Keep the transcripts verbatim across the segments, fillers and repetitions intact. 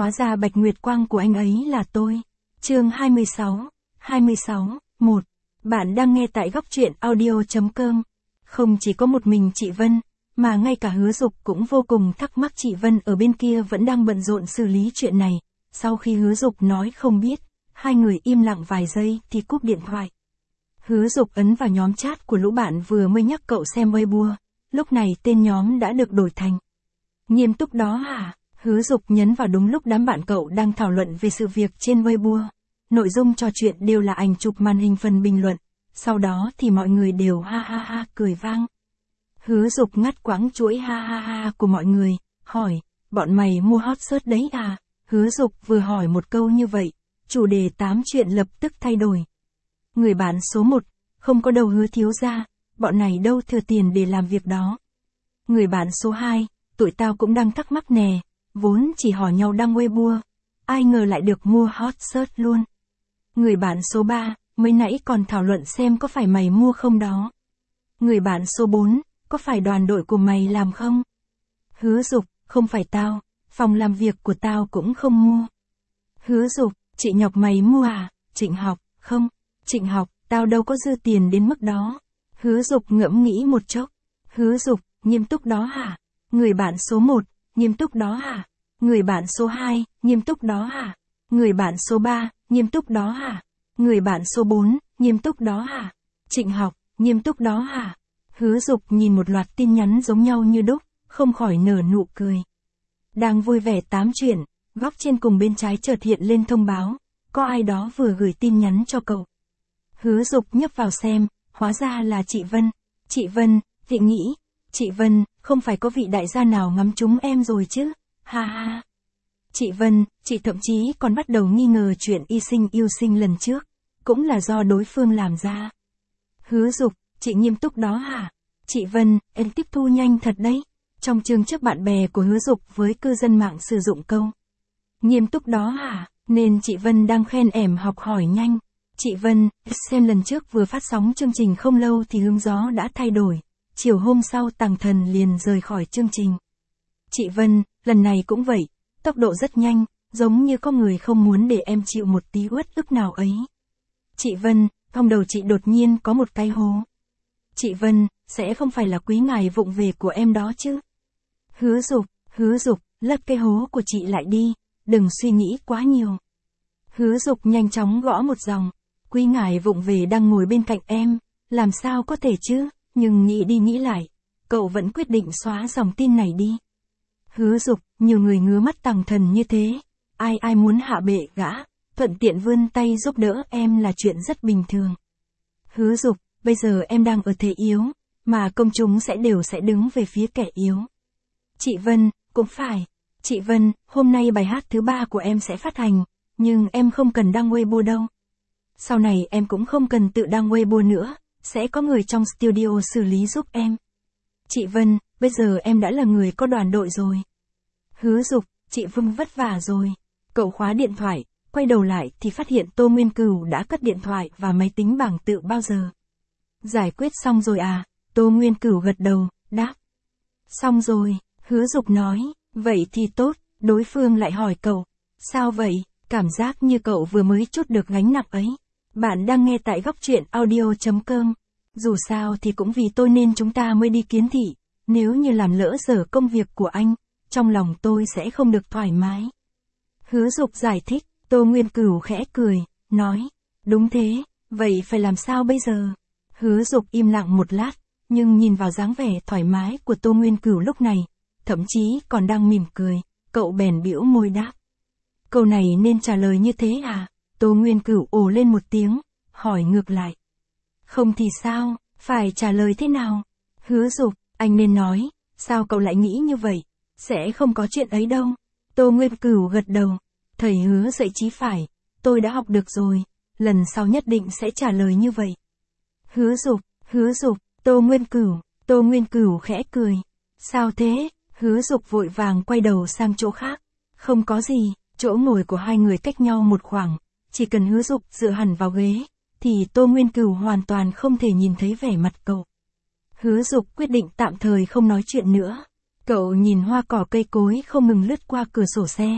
hóa ra Bạch Nguyệt Quang của anh ấy là tôi. Chương hai mươi sáu, hai mươi sáu, một. Bạn đang nghe tại góc truyện audio chấm com. Không chỉ có một mình chị Vân, mà ngay cả Hứa Dục cũng vô cùng thắc mắc chị Vân ở bên kia vẫn đang bận rộn xử lý chuyện này. Sau khi Hứa Dục nói không biết, hai người im lặng vài giây thì cúp điện thoại. Hứa Dục ấn vào nhóm chat của lũ bạn vừa mới nhắc cậu xem Weibo. Lúc này tên nhóm đã được đổi thành Nghiêm túc đó hả? Hứa Dục nhấn vào đúng lúc đám bạn cậu đang thảo luận về sự việc trên Weibo. Nội dung trò chuyện đều là ảnh chụp màn hình phần bình luận. Sau đó thì mọi người đều ha ha ha cười vang. Hứa Dục ngắt quãng chuỗi ha ha ha của mọi người, hỏi, bọn mày mua hot search đấy à? Hứa Dục vừa hỏi một câu như vậy, chủ đề tám chuyện lập tức thay đổi. Người bạn số một, không có đâu Hứa thiếu gia, bọn này đâu thừa tiền để làm việc đó. Người bạn số hai, tụi tao cũng đang thắc mắc nè, vốn chỉ hỏi nhau đăng Weibo, ai ngờ lại được mua hot search luôn. Người bạn số ba, mới nãy còn thảo luận xem có phải mày mua không đó. Người bạn số bốn, có phải đoàn đội của mày làm không? Hứa Dục, không phải tao, phòng làm việc của tao cũng không mua. Hứa Dục, chị Nhọc mày mua à? Trịnh Học, không, Trịnh Học, tao đâu có dư tiền đến mức đó. Hứa Dục ngẫm nghĩ một chốc. Hứa Dục, nghiêm túc đó hả? Người bạn số một, nghiêm túc đó hả? Người bạn số hai, nghiêm túc đó hả? Người bạn số ba, nghiêm túc đó hả? Người bạn số bốn, nghiêm túc đó hả? Trịnh Học, nghiêm túc đó hả? Hứa Dục nhìn một loạt tin nhắn giống nhau như đúc, không khỏi nở nụ cười. Đang vui vẻ tám chuyện, góc trên cùng bên trái chợt hiện lên thông báo, có ai đó vừa gửi tin nhắn cho cậu. Hứa Dục nhấp vào xem, hóa ra là chị Vân. Chị Vân, chị nghĩ, chị Vân, không phải có vị đại gia nào ngắm trúng em rồi chứ, ha ha. Chị Vân, chị thậm chí còn bắt đầu nghi ngờ chuyện y sinh yêu sinh lần trước, cũng là do đối phương làm ra. Hứa Dục, chị nghiêm túc đó hả? Chị Vân, em tiếp thu nhanh thật đấy. Trong chương trước bạn bè của Hứa Dục với cư dân mạng sử dụng câu nghiêm túc đó hả, nên chị Vân đang khen ẻm học hỏi nhanh. Chị Vân, xem lần trước vừa phát sóng chương trình không lâu thì hướng gió đã thay đổi. Chiều hôm sau Tàng Thần liền rời khỏi chương trình. Chị Vân, lần này cũng vậy, tốc độ rất nhanh, giống như có người không muốn để em chịu một tí uất ức nào ấy. Chị Vân, trong đầu chị đột nhiên có một cái hố. Chị Vân, sẽ không phải là quý ngài vụng về của em đó chứ? Hứa Dục, Hứa Dục, lấp cái hố của chị lại đi, đừng suy nghĩ quá nhiều. Hứa Dục nhanh chóng gõ một dòng, quý ngài vụng về đang ngồi bên cạnh em, làm sao có thể chứ, nhưng nghĩ đi nghĩ lại, cậu vẫn quyết định xóa dòng tin này đi. Hứa Dục, nhiều người ngứa mắt Tàng Thần như thế, ai ai muốn hạ bệ gã, thuận tiện vươn tay giúp đỡ em là chuyện rất bình thường. Hứa Dục, bây giờ em đang ở thế yếu, mà công chúng sẽ đều sẽ đứng về phía kẻ yếu. Chị Vân, cũng phải. Chị Vân, hôm nay bài hát thứ ba của em sẽ phát hành, nhưng em không cần đăng Weibo đâu. Sau này em cũng không cần tự đăng Weibo nữa, sẽ có người trong studio xử lý giúp em. Chị Vân, bây giờ em đã là người có đoàn đội rồi. Hứa Dục, chị Vân vất vả rồi. Cậu khóa điện thoại, quay đầu lại thì phát hiện Tô Nguyên Cửu đã cất điện thoại và máy tính bảng tự bao giờ. Giải quyết xong rồi à? Tô Nguyên Cửu gật đầu, đáp. Xong rồi, Hứa Dục nói, vậy thì tốt, đối phương lại hỏi cậu. Sao vậy? Cảm giác như cậu vừa mới trút được gánh nặng ấy. Bạn đang nghe tại góc truyện audio chấm com. Dù sao thì cũng vì tôi nên chúng ta mới đi kiến thị. Nếu như làm lỡ dở công việc của anh, trong lòng tôi sẽ không được thoải mái. Hứa Dục giải thích, Tô Nguyên Cửu khẽ cười, nói, đúng thế, vậy phải làm sao bây giờ? Hứa Dục im lặng một lát, nhưng nhìn vào dáng vẻ thoải mái của Tô Nguyên Cửu lúc này, thậm chí còn đang mỉm cười, cậu bèn bĩu môi đáp. Câu này nên trả lời như thế à? Tô Nguyên Cửu ồ lên một tiếng, hỏi ngược lại. Không thì sao, phải trả lời thế nào? Hứa Dục, anh nên nói, sao cậu lại nghĩ như vậy? Sẽ không có chuyện ấy đâu. Tô Nguyên Cửu gật đầu, thầy Hứa dạy chí phải, tôi đã học được rồi, lần sau nhất định sẽ trả lời như vậy. Hứa Dục, Hứa Dục, Tô Nguyên Cửu, Tô Nguyên Cửu khẽ cười. Sao thế? Hứa Dục vội vàng quay đầu sang chỗ khác. Không có gì, chỗ ngồi của hai người cách nhau một khoảng, chỉ cần Hứa Dục dựa hẳn vào ghế, thì Tô Nguyên Cửu hoàn toàn không thể nhìn thấy vẻ mặt cậu. Hứa Dục quyết định tạm thời không nói chuyện nữa. Cậu nhìn hoa cỏ cây cối không ngừng lướt qua cửa sổ xe,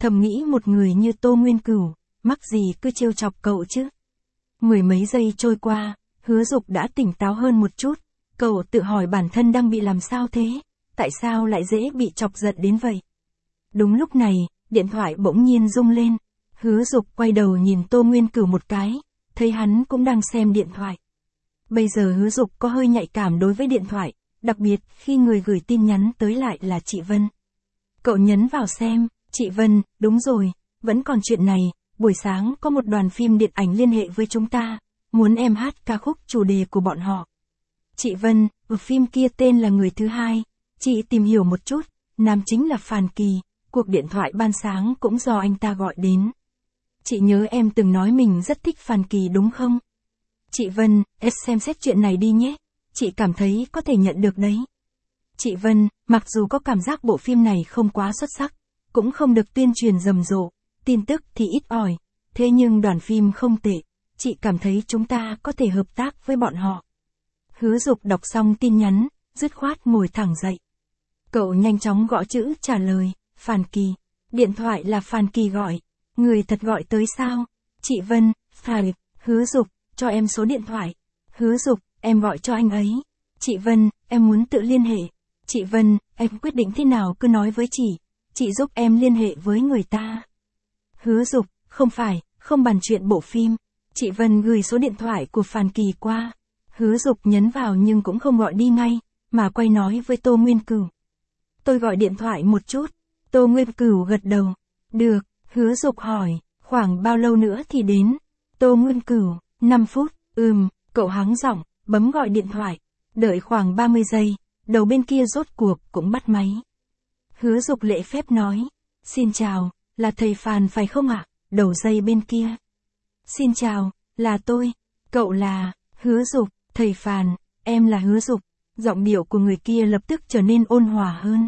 thầm nghĩ một người như Tô Nguyên Cửu, mắc gì cứ trêu chọc cậu chứ. Mười mấy giây trôi qua, Hứa Dục đã tỉnh táo hơn một chút, cậu tự hỏi bản thân đang bị làm sao thế, tại sao lại dễ bị chọc giận đến vậy. Đúng lúc này, điện thoại bỗng nhiên rung lên, Hứa Dục quay đầu nhìn Tô Nguyên Cửu một cái, thấy hắn cũng đang xem điện thoại. Bây giờ Hứa Dục có hơi nhạy cảm đối với điện thoại, đặc biệt khi người gửi tin nhắn tới lại là chị Vân. Cậu nhấn vào xem, chị Vân, đúng rồi, vẫn còn chuyện này, buổi sáng có một đoàn phim điện ảnh liên hệ với chúng ta, muốn em hát ca khúc chủ đề của bọn họ. Chị Vân, ở phim kia tên là Người Thứ Hai, chị tìm hiểu một chút, nam chính là Phàn Kỳ, cuộc điện thoại ban sáng cũng do anh ta gọi đến. Chị nhớ em từng nói mình rất thích Phàn Kỳ đúng không? Chị Vân, em xem xét chuyện này đi nhé, chị cảm thấy có thể nhận được đấy. Chị Vân, mặc dù có cảm giác bộ phim này không quá xuất sắc, cũng không được tuyên truyền rầm rộ, tin tức thì ít ỏi, thế nhưng đoàn phim không tệ, chị cảm thấy chúng ta có thể hợp tác với bọn họ. Hứa Dục đọc xong tin nhắn, dứt khoát ngồi thẳng dậy. Cậu nhanh chóng gõ chữ trả lời, Phàn Kỳ. Điện thoại là Phàn Kỳ gọi. Người thật gọi tới sao? Chị Vân, Phàn, Hứa Dục, cho em số điện thoại. Hứa Dục, em gọi cho anh ấy. Chị Vân, em muốn tự liên hệ. Chị Vân, em quyết định thế nào cứ nói với chị. Chị giúp em liên hệ với người ta. Hứa Dục, không phải, không bàn chuyện bộ phim. Chị Vân gửi số điện thoại của Phàn Kỳ qua. Hứa Dục nhấn vào nhưng cũng không gọi đi ngay, mà quay nói với Tô Nguyên Cửu. Tôi gọi điện thoại một chút. Tô Nguyên Cửu gật đầu. Được, Hứa Dục hỏi, khoảng bao lâu nữa thì đến? Tô Nguyên Cửu, năm phút, ừm, cậu hắng giọng, bấm gọi điện thoại. Đợi khoảng ba mươi giây, đầu bên kia rốt cuộc cũng bắt máy. Hứa Dục lễ phép nói, xin chào, là thầy Phàn phải không ạ? Đầu dây bên kia. Xin chào, là tôi, cậu là, Hứa Dục, thầy Phàn, em là Hứa Dục. Giọng điệu của người kia lập tức trở nên ôn hòa hơn.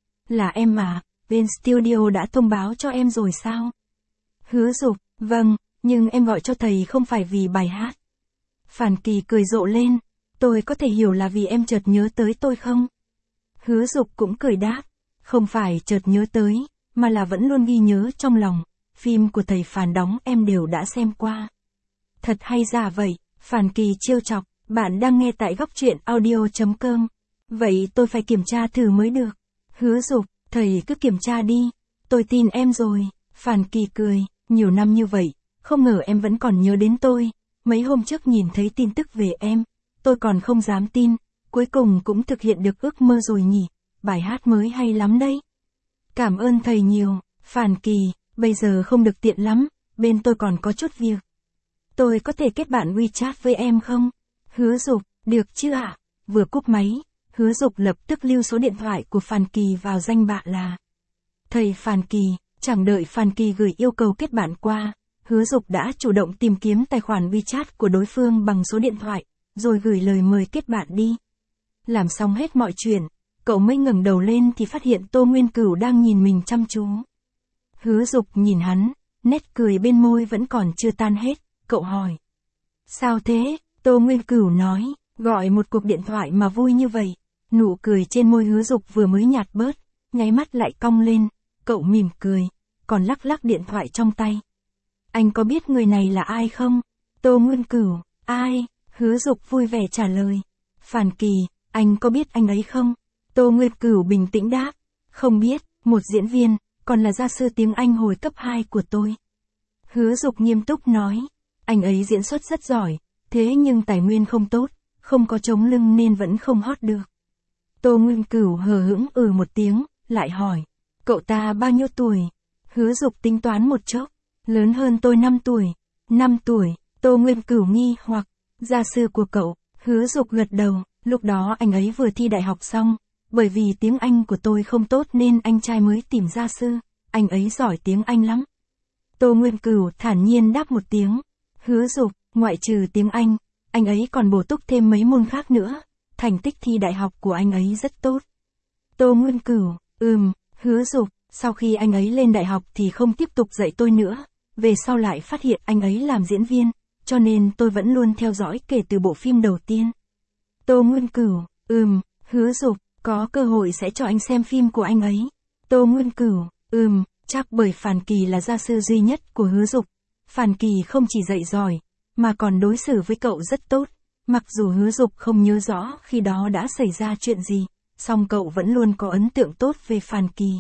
Là em mà, bên studio đã thông báo cho em rồi sao? Hứa Dục, vâng, nhưng em gọi cho thầy không phải vì bài hát. Phàn Kỳ cười rộ lên, tôi có thể hiểu là vì em chợt nhớ tới tôi không? Hứa Dục cũng cười đáp, không phải chợt nhớ tới, mà là vẫn luôn ghi nhớ trong lòng, phim của thầy Phàn đóng em đều đã xem qua. Thật hay giả vậy, Phàn Kỳ trêu chọc, bạn đang nghe tại góc truyện audio chấm com. Vậy tôi phải kiểm tra thử mới được. Hứa Dục, thầy cứ kiểm tra đi, tôi tin em rồi. Phàn Kỳ cười, nhiều năm như vậy, không ngờ em vẫn còn nhớ đến tôi. Mấy hôm trước nhìn thấy tin tức về em, tôi còn không dám tin, cuối cùng cũng thực hiện được ước mơ rồi nhỉ, bài hát mới hay lắm đấy. Cảm ơn thầy nhiều, Phàn Kỳ, bây giờ không được tiện lắm, bên tôi còn có chút việc. Tôi có thể kết bạn WeChat với em không? Hứa Dục, được chứ ạ? À? Vừa cúp máy, Hứa Dục lập tức lưu số điện thoại của Phàn Kỳ vào danh bạ là thầy Phàn Kỳ, chẳng đợi Phàn Kỳ gửi yêu cầu kết bạn qua, Hứa Dục đã chủ động tìm kiếm tài khoản WeChat của đối phương bằng số điện thoại, rồi gửi lời mời kết bạn đi. Làm xong hết mọi chuyện, cậu mới ngẩng đầu lên thì phát hiện Tô Nguyên Cửu đang nhìn mình chăm chú. Hứa Dục nhìn hắn, nét cười bên môi vẫn còn chưa tan hết, cậu hỏi. Sao thế? Tô Nguyên Cửu nói, gọi một cuộc điện thoại mà vui như vậy. Nụ cười trên môi Hứa Dục vừa mới nhạt bớt, nháy mắt lại cong lên, cậu mỉm cười, còn lắc lắc điện thoại trong tay. Anh có biết người này là ai không? Tô Nguyên Cửu, ai? Hứa Dục vui vẻ trả lời. Phàn Kỳ, anh có biết anh ấy không? Tô Nguyên Cửu bình tĩnh đáp, không biết, một diễn viên, còn là gia sư tiếng Anh hồi cấp hai của tôi. Hứa Dục nghiêm túc nói, anh ấy diễn xuất rất giỏi, thế nhưng tài nguyên không tốt, không có chống lưng nên vẫn không hot được. Tô Nguyên Cửu hờ hững ừ một tiếng, lại hỏi, cậu ta bao nhiêu tuổi? Hứa Dục tính toán một chốc, lớn hơn tôi năm tuổi. năm tuổi, Tô Nguyên Cửu nghi hoặc, gia sư của cậu? Hứa Dục gật đầu, lúc đó anh ấy vừa thi đại học xong, bởi vì tiếng Anh của tôi không tốt nên anh trai mới tìm gia sư, anh ấy giỏi tiếng Anh lắm. Tô Nguyên Cửu thản nhiên đáp một tiếng. Hứa Dục, ngoại trừ tiếng Anh, anh ấy còn bổ túc thêm mấy môn khác nữa, thành tích thi đại học của anh ấy rất tốt. Tô Nguyên Cửu, ừm, Hứa Dục, sau khi anh ấy lên đại học thì không tiếp tục dạy tôi nữa, về sau lại phát hiện anh ấy làm diễn viên, cho nên tôi vẫn luôn theo dõi kể từ bộ phim đầu tiên. Tô Nguyên Cửu, ừm, Hứa Dục, có cơ hội sẽ cho anh xem phim của anh ấy. Tô Nguyên Cửu, ừm, Chắc bởi Phàn Kỳ là gia sư duy nhất của Hứa Dục. Phàn Kỳ không chỉ dạy giỏi, mà còn đối xử với cậu rất tốt. Mặc dù Hứa Dục không nhớ rõ khi đó đã xảy ra chuyện gì, song cậu vẫn luôn có ấn tượng tốt về Phàn Kỳ.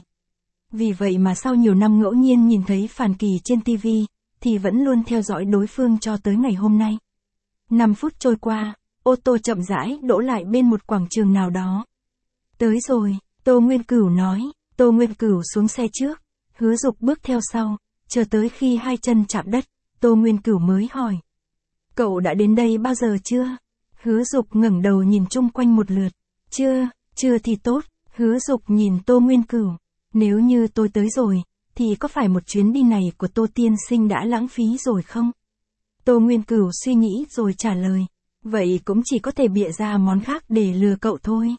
Vì vậy mà sau nhiều năm ngẫu nhiên nhìn thấy Phàn Kỳ trên ti vi, thì vẫn luôn theo dõi đối phương cho tới ngày hôm nay. năm phút trôi qua, ô tô chậm rãi đỗ lại bên một quảng trường nào đó. Tới rồi, Tô Nguyên Cửu nói. Tô Nguyên Cửu xuống xe trước, Hứa Dục bước theo sau, chờ tới khi hai chân chạm đất, Tô Nguyên Cửu mới hỏi. Cậu đã đến đây bao giờ chưa? Hứa Dục ngẩng đầu nhìn chung quanh một lượt. Chưa, chưa thì tốt. Hứa Dục nhìn Tô Nguyên Cửu. Nếu như tôi tới rồi, thì có phải một chuyến đi này của Tô tiên sinh đã lãng phí rồi không? Tô Nguyên Cửu suy nghĩ rồi trả lời. Vậy cũng chỉ có thể bịa ra món khác để lừa cậu thôi.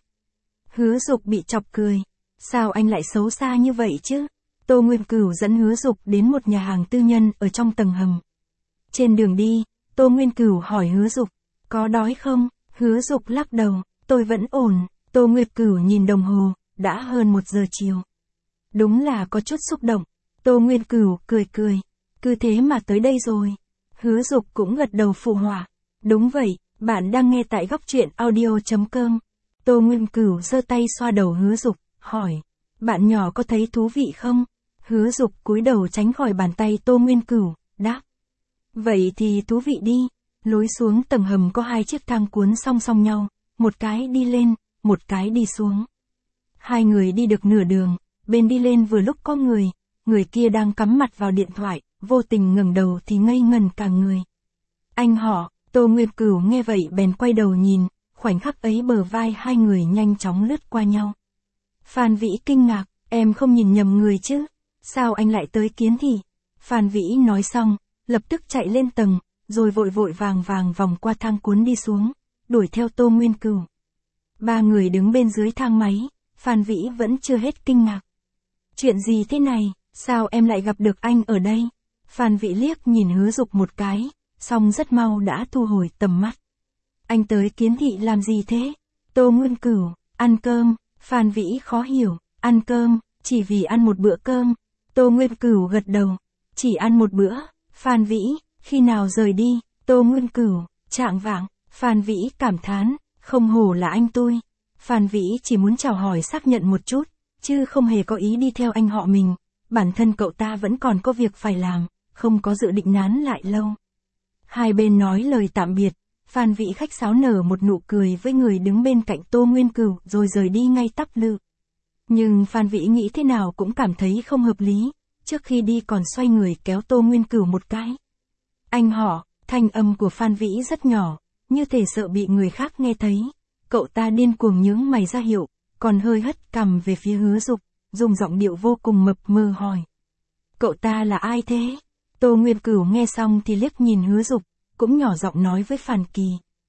Hứa Dục bị chọc cười. Sao anh lại xấu xa như vậy chứ? Tô Nguyên Cửu dẫn Hứa Dục đến một nhà hàng tư nhân ở trong tầng hầm. Trên đường đi, Tô Nguyên Cửu hỏi Hứa Dục, có đói không? Hứa Dục lắc đầu, tôi vẫn ổn. Tô Nguyên Cửu nhìn đồng hồ, đã hơn một giờ chiều. Đúng là có chút xúc động. Tô Nguyên Cửu cười cười, cứ thế mà tới đây rồi. Hứa Dục cũng gật đầu phụ họa. Đúng vậy, bạn đang nghe tại góc truyện audio chấm com. Tô Nguyên Cửu giơ tay xoa đầu Hứa Dục, hỏi, bạn nhỏ có thấy thú vị không? Hứa Dục cúi đầu tránh khỏi bàn tay Tô Nguyên Cửu, đáp. Vậy thì thú vị đi. Lối xuống tầng hầm có hai chiếc thang cuốn song song nhau, một cái đi lên, một cái đi xuống. Hai người đi được nửa đường, bên đi lên vừa lúc có người, người kia đang cắm mặt vào điện thoại, vô tình ngẩng đầu thì ngây ngần cả người. Anh họ, Tô Nguyên Cửu nghe vậy bèn quay đầu nhìn, khoảnh khắc ấy bờ vai hai người nhanh chóng lướt qua nhau. Phan Vĩ kinh ngạc, em không nhìn nhầm người chứ? Sao anh lại tới Kiến Thị? Phan Vĩ nói xong, lập tức chạy lên tầng, rồi vội vội vàng vàng vòng qua thang cuốn đi xuống, đuổi theo Tô Nguyên Cửu. Ba người đứng bên dưới thang máy, Phan Vĩ vẫn chưa hết kinh ngạc. Chuyện gì thế này, sao em lại gặp được anh ở đây? Phan Vĩ liếc nhìn Hứa Dục một cái, xong rất mau đã thu hồi tầm mắt. Anh tới Kiến Thị làm gì thế? Tô Nguyên Cửu, ăn cơm. Phan Vĩ khó hiểu, ăn cơm, chỉ vì ăn một bữa cơm. Tô Nguyên Cửu gật đầu, chỉ ăn một bữa. Phan Vĩ, khi nào rời đi? Tô Nguyên Cửu, trạng vạng. Phan Vĩ cảm thán, không hổ là anh tôi. Phan Vĩ chỉ muốn chào hỏi xác nhận một chút, chứ không hề có ý đi theo anh họ mình. Bản thân cậu ta vẫn còn có việc phải làm, không có dự định nán lại lâu. Hai bên nói lời tạm biệt, Phan Vĩ khách sáo nở một nụ cười với người đứng bên cạnh Tô Nguyên Cửu rồi rời đi ngay tắp lự. Nhưng Phan Vĩ nghĩ thế nào cũng cảm thấy không hợp lý, trước khi đi còn xoay người kéo Tô Nguyên Cửu một cái. Anh họ, thanh âm của Phan Vĩ rất nhỏ, như thể sợ bị người khác nghe thấy. Cậu ta điên cuồng nhướng mày ra hiệu, còn hơi hất cằm về phía Hứa Dục, dùng giọng điệu vô cùng mập mờ hỏi. Cậu ta là ai thế? Tô Nguyên Cửu nghe xong thì liếc nhìn Hứa Dục, cũng nhỏ giọng nói với Phàn Kỳ.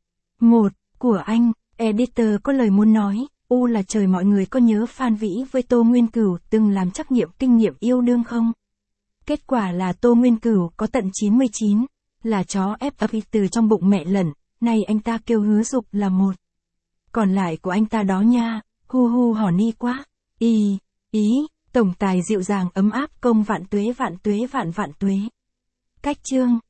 Một, của anh, editor có lời muốn nói, u là trời mọi người có nhớ Phan Vĩ với Tô Nguyên Cửu từng làm trắc nghiệm kinh nghiệm yêu đương không? Kết quả là Tô Nguyên Cửu có tận chín mươi chín, là chó ép ấp từ trong bụng mẹ lẩn, nay anh ta kêu Hứa Dục là một. Còn lại của anh ta đó nha, hu hu hỏ ni quá, y, ý, tổng tài dịu dàng ấm áp công vạn tuế vạn tuế vạn vạn tuế. Cách chương.